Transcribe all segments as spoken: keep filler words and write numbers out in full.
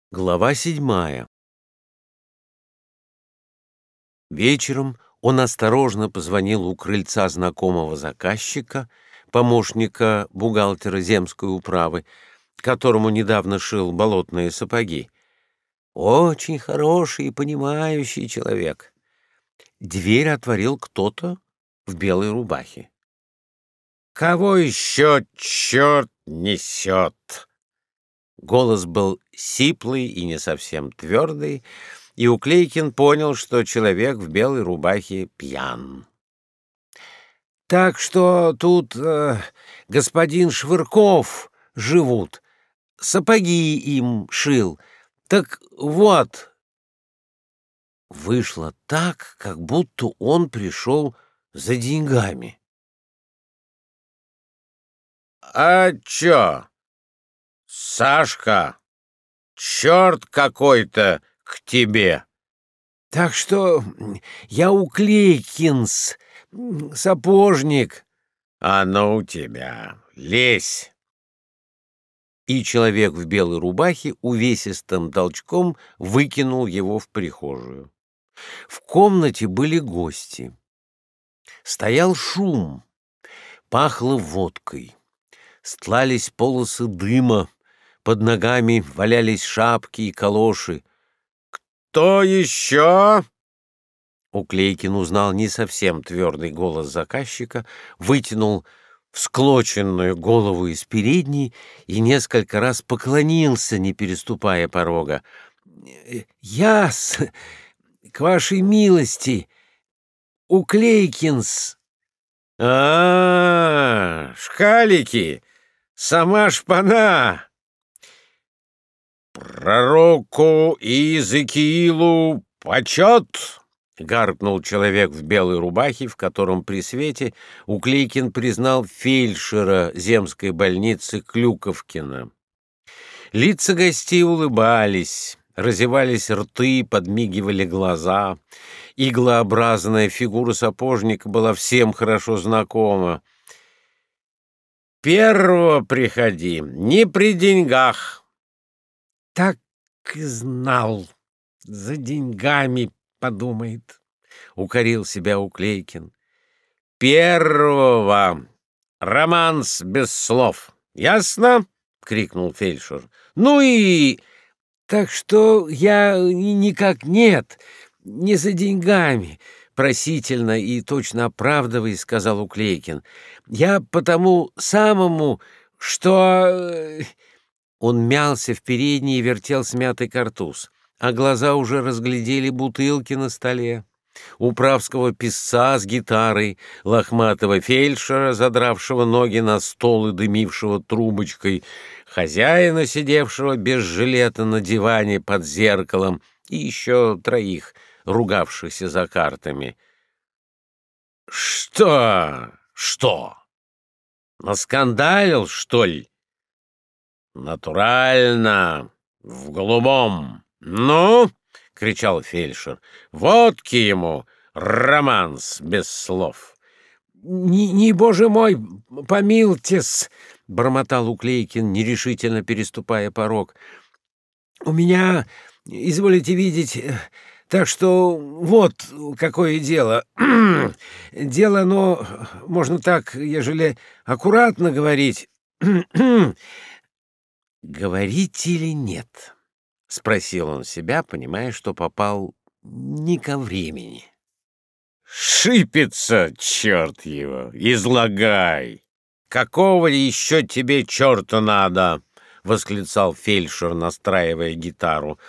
Глава седьмая. Вечером он осторожно позвонил у крыльца знакомого заказчика, помощника бухгалтера земской управы, которому недавно шил болотные сапоги. Очень хороший и понимающий человек. Дверь отворил кто-то в белой рубахе. «Кого еще черт несет?» Голос был сиплый и не совсем твердый, и Уклейкин понял, что человек в белой рубахе пьян. «Так что тут э, господин Швырков живут, сапоги им шил. Так вот...» Вышло так, как будто он пришел за деньгами. «А чё? Сашка, черт какой-то к тебе!» «Так что я Уклейкинс, сапожник». «А ну у тебя, лезь!» И человек в белой рубахе увесистым толчком выкинул его в прихожую. В комнате были гости. Стоял шум, пахло водкой, стлались полосы дыма, под ногами валялись шапки и калоши. «Кто еще?» Уклейкин узнал не совсем твердый голос заказчика, вытянул всклоченную голову из передней и несколько раз поклонился, не переступая порога. «Я-с, к вашей милости, Уклейкинс». «А, шкалики, сама шпана!» «Пророку Иезекиилу почет!» — гаркнул человек в белой рубахе, в котором при свете Уклейкин признал фельдшера земской больницы Клюковкина. Лица гостей улыбались, разевались рты, подмигивали глаза. Иглообразная фигура сапожника была всем хорошо знакома. «Первого приходи, не при деньгах». «Так и знал, за деньгами подумает», — укорил себя Уклейкин. «Первого, романс без слов, ясно?» — крикнул фельдшер. «Ну и...» «Так что я никак нет, не за деньгами», — просительно и точно оправдываясь, сказал Уклейкин. «Я потому самому, что...» Он мялся в передней и вертел смятый картуз, а глаза уже разглядели бутылки на столе, управского писца с гитарой, лохматого фельдшера, задравшего ноги на стол и дымившего трубочкой, хозяина, сидевшего без жилета на диване под зеркалом, и еще троих, ругавшихся за картами. «Что? Что? Наскандалил, что ли?» «Натурально, в голубом. Ну!» — кричал фельдшер. «Водки ему, романс без слов». «Не, не, боже мой, помилуйтесь!» — бормотал Уклейкин, нерешительно переступая порог. «У меня, изволите видеть, так что вот какое дело. Дело, но можно так, ежели аккуратно говорить». «Говорить или нет?» — спросил он себя, понимая, что попал не ко времени. «Шипится, черт его! Излагай! Какого еще тебе черта надо?» — восклицал фельдшер, настраивая гитару.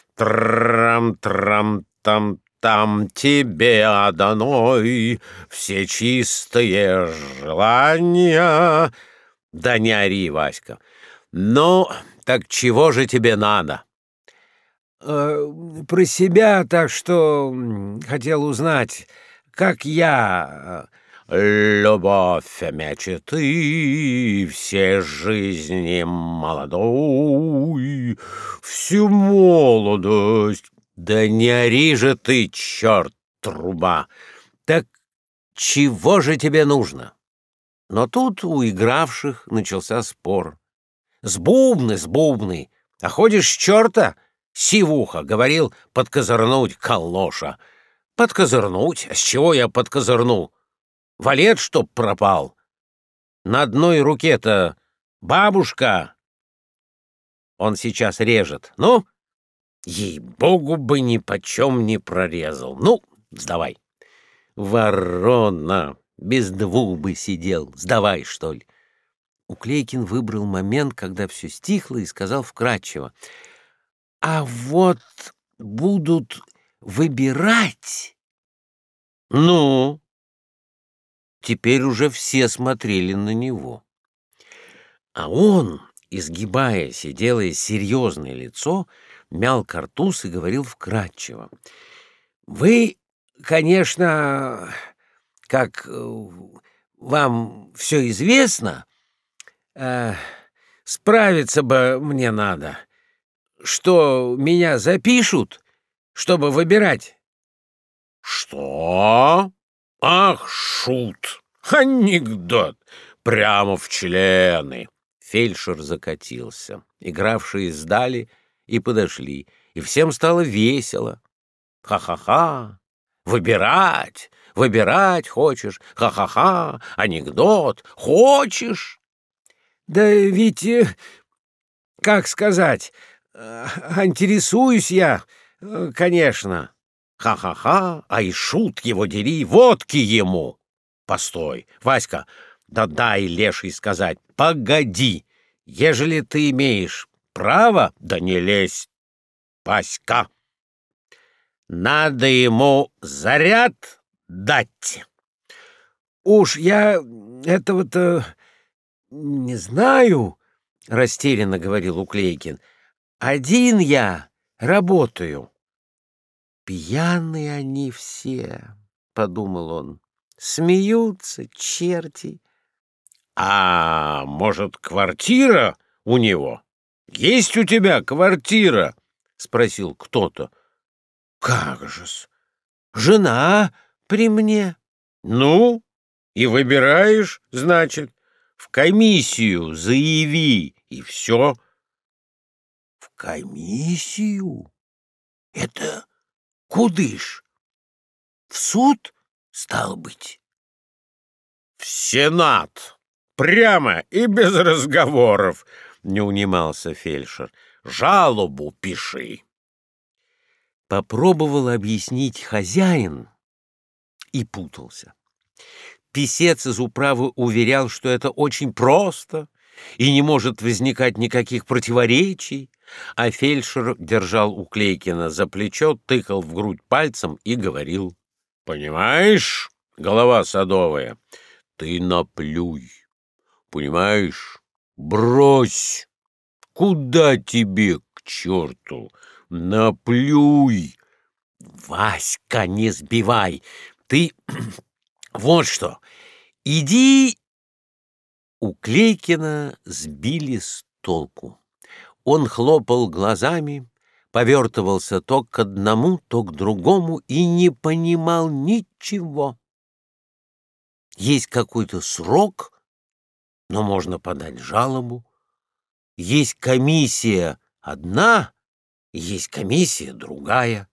«Трам-трам-там-там тебе одной все чистые желания». «Да не ори, Васька! Ну, так чего же тебе надо?» э, «Про себя, так что хотел узнать, как я...» «Любовь мечты, все жизни молодой, всю молодость...» «Да не ори же ты, черт, труба! Так чего же тебе нужно?» Но тут у игравших начался спор. «С бубны, с бубны! А ходишь с черта? Сивуха говорил подкозырнуть калоша. Подкозырнуть? А с чего я подкозырну? Валет, чтоб пропал. На одной руке-то бабушка. Он сейчас режет. Ну, ей-богу бы ни почем не прорезал. Ну, сдавай. Ворона, без двух бы сидел. Сдавай, что ли. Уклейкин выбрал момент, когда все стихло, и сказал вкратчиво: а вот будут выбирать. Ну, теперь уже все смотрели на него. А он, изгибаясь и делая серьезное лицо, мял картуз и говорил вкратчиво: вы, конечно, как вам все известно, э, справиться бы мне надо, что меня запишут, чтобы выбирать. Что? Ах, шут! Анекдот! Прямо в члены! Фельдшер закатился. Игравшие сдали и подошли, и всем стало весело. Ха-ха-ха! Выбирать! Выбирать хочешь? Ха-ха-ха! Анекдот! Хочешь? Да ведь, как сказать, интересуюсь я, конечно. Ха-ха-ха, а и шут его дери, водки ему. Постой, Васька, да дай леший сказать. Погоди, ежели ты имеешь право, да не лезь, Васька. Надо ему заряд дать. Уж я этого-то не знаю, растерянно говорил Уклейкин. Один я работаю. Пьяные они все, подумал он. Смеются черти. А может, квартира у него? Есть у тебя квартира? Спросил кто-то. Как же-с? Жена при мне. Ну, и выбираешь, значит, в комиссию заяви, и все. В комиссию? Это кудыш? В суд, стало быть? В Сенат. Прямо и без разговоров, не унимался фельдшер. Жалобу пиши. Попробовал объяснить хозяин и путался. Писец из управы уверял, что это очень просто и не может возникать никаких противоречий, а фельдшер держал Уклейкина за плечо, тыкал в грудь пальцем и говорил: «Понимаешь, голова садовая, ты наплюй, понимаешь, брось, куда тебе к черту, наплюй». Васька, не сбивай, ты вот что, иди. Уклейкина сбили с толку. Он хлопал глазами, повертывался то к одному, то к другому и не понимал ничего. Есть какой-то срок, но можно подать жалобу. Есть комиссия одна, есть комиссия другая.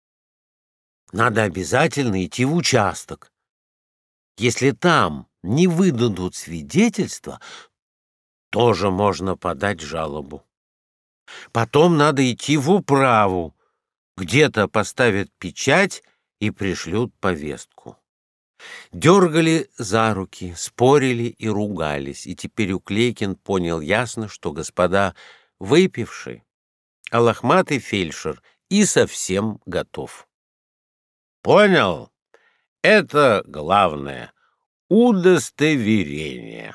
Надо обязательно идти в участок. Если там не выдадут свидетельства, тоже можно подать жалобу. Потом надо идти в управу, где-то поставят печать и пришлют повестку. Дергали за руки, спорили и ругались, и теперь Уклейкин понял ясно, что господа выпившие, а лохматый фельдшер и совсем готов. Понял? Это главное. Удостоверение.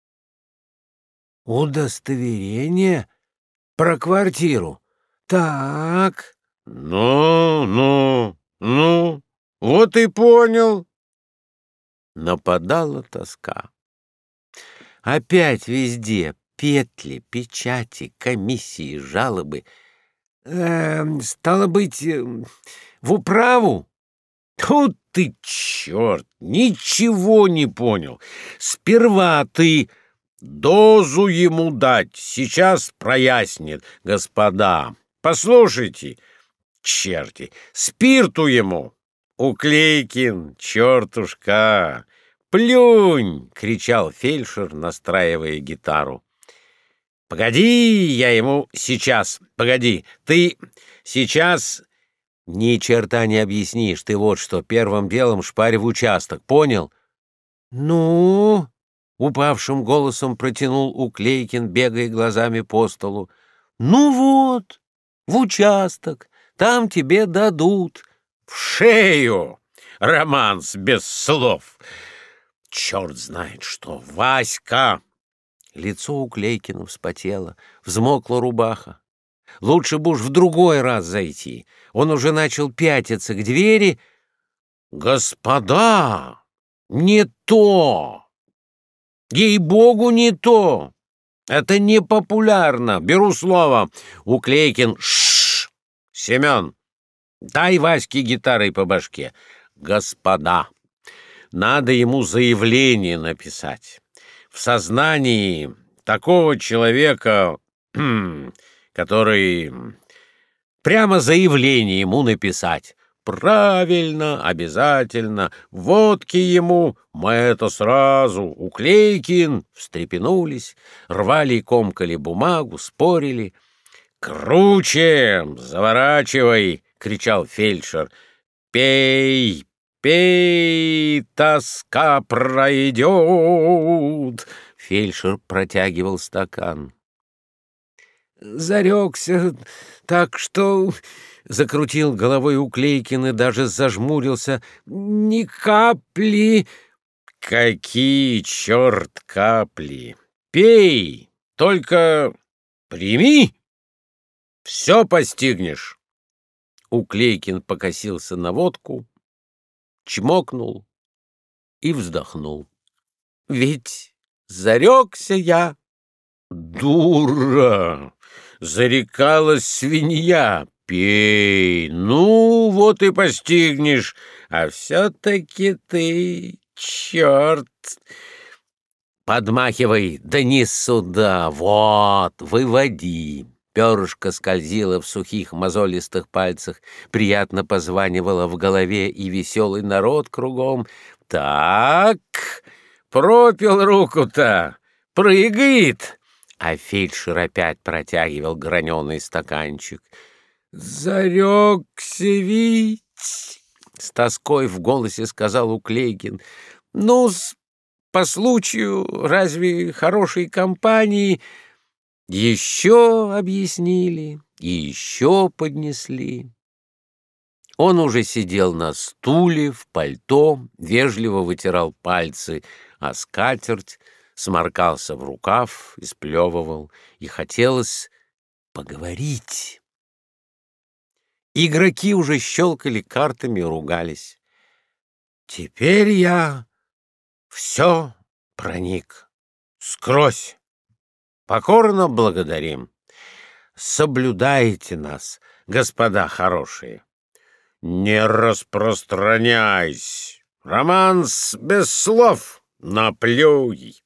Удостоверение? Про квартиру? Так. Ну, ну, ну, вот и понял. Нападала тоска. Опять везде петли, печати, комиссии, жалобы. Э, стало быть, в управу? Тут ты, черт, ничего не понял. Сперва ты дозу ему дать, сейчас прояснит. Господа, Послушайте, черти, спирту ему. Уклейкин, чертушка, плюнь! — кричал фельдшер, настраивая гитару. — Погоди, я ему сейчас, погоди, ты сейчас... Ни черта не объяснишь, ты вот что, первым делом шпарь в участок, понял? — Ну? — упавшим голосом протянул Уклейкин, бегая глазами по столу. — Ну вот, в участок, там тебе дадут. — В шею! Романс без слов! Черт знает что, Васька! Лицо Уклейкина вспотело, взмокла рубаха. Лучше бы уж в другой раз зайти. Он уже начал пятиться к двери. «Господа, не то! Ей-богу, не то! Это не популярно, беру слово!» Уклейкин: «Шш! Семен, дай Ваське гитарой по башке! Господа, надо ему заявление написать. В сознании такого человека, который... Прямо заявление ему написать. Правильно, обязательно. Водки ему, мы это сразу. Уклейкин!» Встрепенулись, рвали и комкали бумагу, спорили. «Круче! Заворачивай!» — кричал фельдшер. «Пей, пей, тоска пройдет!» Фельдшер протягивал стакан. «Зарекся так, что...» — закрутил головой Уклейкин и даже зажмурился. «Ни капли...» «Какие, черт, капли! Пей, только прими, все постигнешь!» Уклейкин покосился на водку, чмокнул и вздохнул. «Ведь зарекся я!» «Дура! Зарекалась свинья! Пей! Ну, вот и постигнешь! А все-таки ты, черт!» «Подмахивай, да не сюда! Вот, выводи!» Перышко скользило в сухих мозолистых пальцах, приятно позванивало в голове, и веселый народ кругом. «Так, пропил руку-то! Прыгает!» А фельдшер опять протягивал граненый стаканчик. «Зарекся ведь!» — с тоской в голосе сказал Уклейкин. «Ну, по случаю, разве хорошей компании?» Еще объяснили и еще поднесли. Он уже сидел на стуле, в пальто, вежливо вытирал пальцы о скатерть, сморкался в рукав, исплевывал, и хотелось поговорить. Игроки уже щелкали картами и ругались. «Теперь я все проник. Скрозь. Покорно благодарим. Соблюдайте нас, господа хорошие. Не распространяйся. Романс без слов. Наплюй».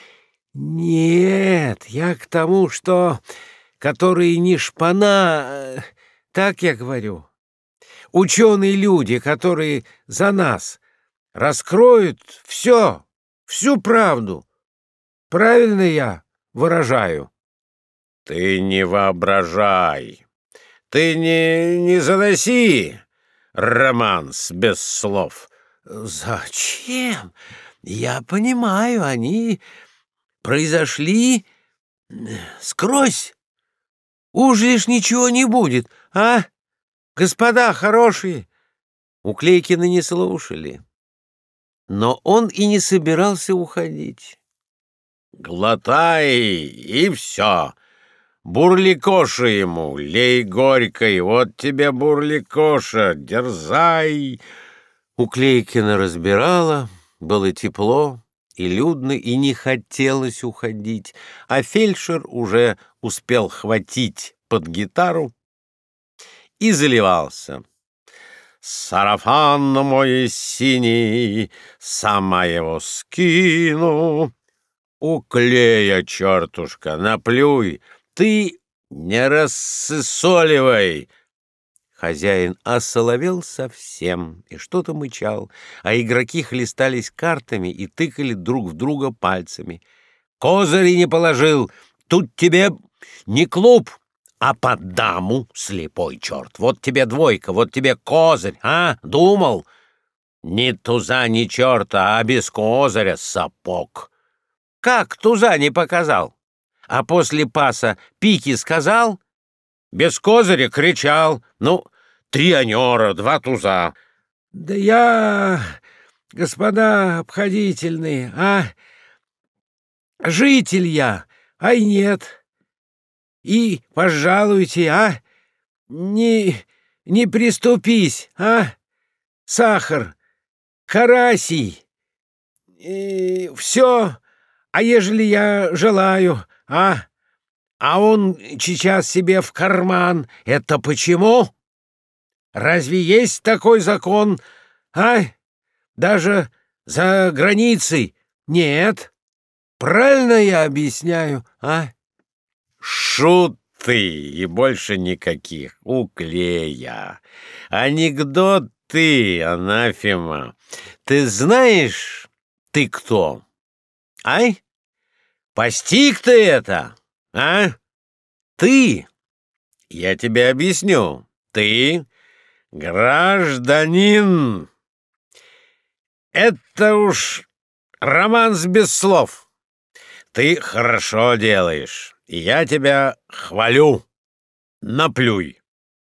«Нет, я к тому, что... которые не шпана, так я говорю. Ученые люди, которые за нас раскроют все, всю правду. Правильно я выражаю?» «Ты не воображай. Ты не, не заноси романс без слов». «Зачем? Я понимаю, они... произошли скрозь. Уж лишь ничего не будет, а, господа хорошие?» Уклейкины не слушали, но он и не собирался уходить. «Глотай, и все. Бурликоша ему, лей горькой, вот тебе бурликоша, дерзай». Уклейкина разбирала, было тепло и людно, и не хотелось уходить, а фельдшер уже успел хватить под гитару и заливался. «Сарафан мой синий, сама его скину». «Уклея, чертушка, наплюй! Ты Не рассысоливай!» Хозяин осоловел совсем и что-то мычал, а игроки хлестались картами и тыкали друг в друга пальцами. «Козыри не положил! Тут тебе не клуб, а под даму, слепой черт! Вот тебе двойка, вот тебе козырь, а? Думал? Ни туза, ни черта, а без козыря сапог! Как туза не показал? А после паса пики сказал? Без козыря кричал. Ну, три анера, два туза». «Да я, господа обходительные, а? Житель я, ай нет. И пожалуйте, а? Не, не приступись, а? Сахар, карасий, и все, а ежели я желаю, а? А он сейчас себе в карман. Это почему? Разве есть такой закон, а? Даже за границей нет. Правильно я объясняю, а?» «Шуты и больше никаких, уклея. Анекдоты, анафема. Ты знаешь, ты кто? Ай? Постиг ты это, а? Ты, я тебе объясню, ты гражданин. Это уж романс без слов. Ты хорошо делаешь, и я тебя хвалю. Наплюй».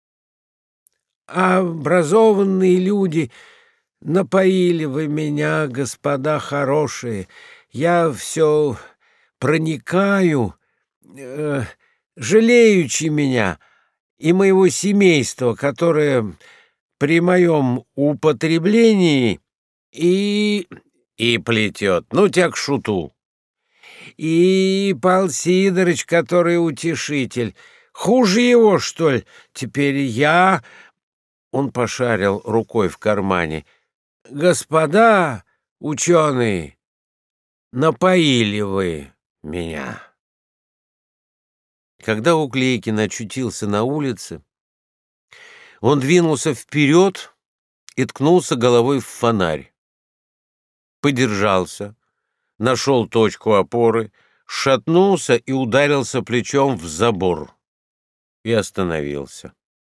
«Образованные люди, напоили вы меня, господа хорошие. Я все проникаю, э, жалеючи меня и моего семейства, которое при моем употреблении и... и плетет. Ну, тебя к шуту. И Пал Сидорыч, который утешитель. Хуже его, что ли? Теперь я...» Он пошарил рукой в кармане. «Господа ученые, напоили вы меня». Когда Уклейкин очутился на улице, он двинулся вперед и ткнулся головой в фонарь. Подержался, нашел точку опоры, шатнулся и ударился плечом в забор и остановился.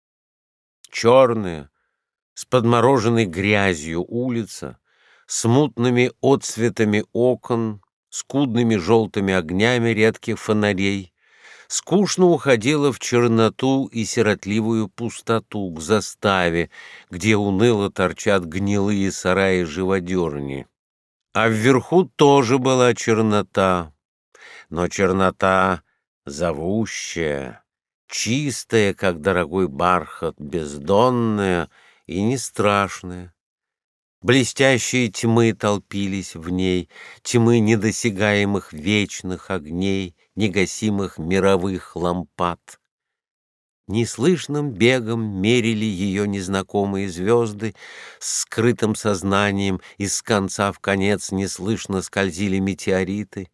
Черная, с подмороженной грязью улица, с мутными отсветами окон, скудными желтыми огнями редких фонарей, скучно уходила в черноту и сиротливую пустоту к заставе, где уныло торчат гнилые сараи живодерни. А вверху тоже была чернота, но чернота зовущая, чистая, как дорогой бархат, бездонная и не страшная. Блестящие тьмы толпились в ней, тьмы недосягаемых вечных огней, негасимых мировых лампад. Неслышным бегом мерили ее незнакомые звезды, с скрытым сознанием из конца в конец неслышно скользили метеориты.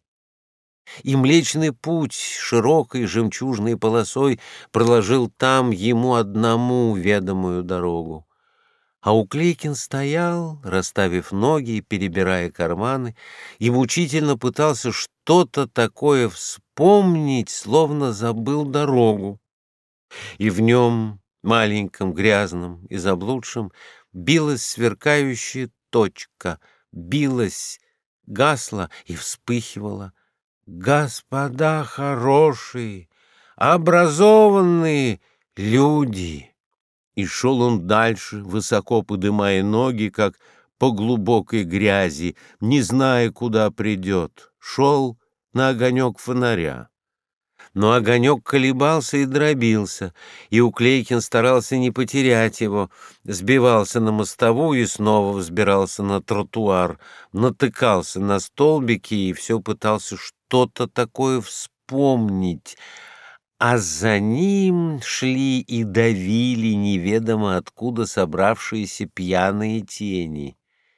И Млечный Путь широкой жемчужной полосой проложил там ему одному ведомую дорогу. А Уклейкин стоял, расставив ноги и перебирая карманы, и мучительно пытался что-то такое вспомнить, словно забыл дорогу. И в нем, маленьком, грязном и заблудшем, билась сверкающая точка, билась, гасла и вспыхивала. «Господа хорошие, образованные люди!» И шел он дальше, высоко подымая ноги, как по глубокой грязи, не зная, куда придет. Шел на огонек фонаря. Но огонек колебался и дробился, и Уклейкин старался не потерять его, сбивался на мостовую и снова взбирался на тротуар, натыкался на столбики и все пытался что-то такое вспомнить, а за ним шли и давили неведомо откуда собравшиеся пьяные тени.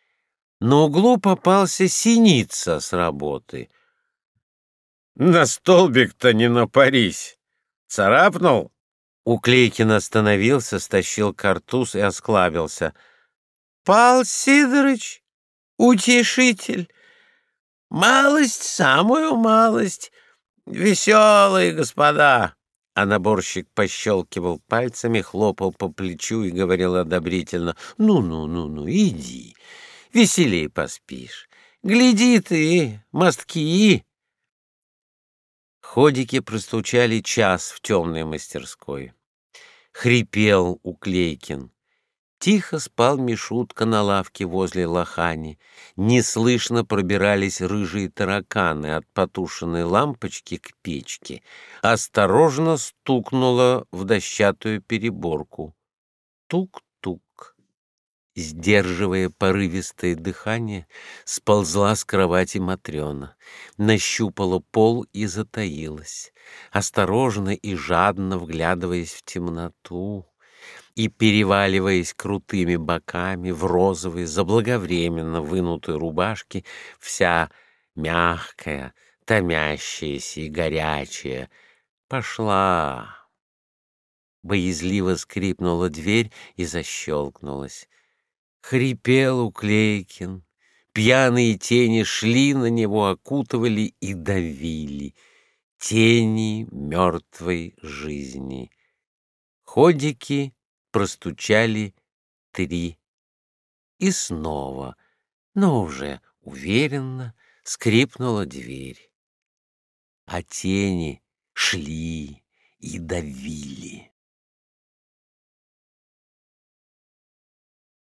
На углу попался Синица с работы. «На столбик-то не напарись! Царапнул?» Уклейкин остановился, стащил картуз и осклабился. «Пал Сидорыч, утешитель, малость, самую малость, веселые господа!» А наборщик пощелкивал пальцами, хлопал по плечу и говорил одобрительно: «Ну-ну-ну-ну, иди, веселей поспишь. Гляди ты, мостки!» Ходики простучали час в темной мастерской. Хрипел Уклейкин. Тихо спал Мишутка на лавке возле лохани. Неслышно пробирались рыжие тараканы от потушенной лампочки к печке. Осторожно стукнуло в дощатую переборку. Тук-тук. Сдерживая порывистое дыхание, сползла с кровати Матрена, нащупала пол и затаилась, осторожно и жадно вглядываясь в темноту и переваливаясь крутыми боками в розовой, заблаговременно вынутой рубашке, вся мягкая, томящаяся и горячая. Пошла. Боязливо скрипнула дверь и защелкнулась. Хрипел Уклейкин. Пьяные тени шли на него, окутывали и давили. Тени мертвой жизни. Ходики простучали три. И снова, но уже уверенно, скрипнула дверь. А тени шли и давили.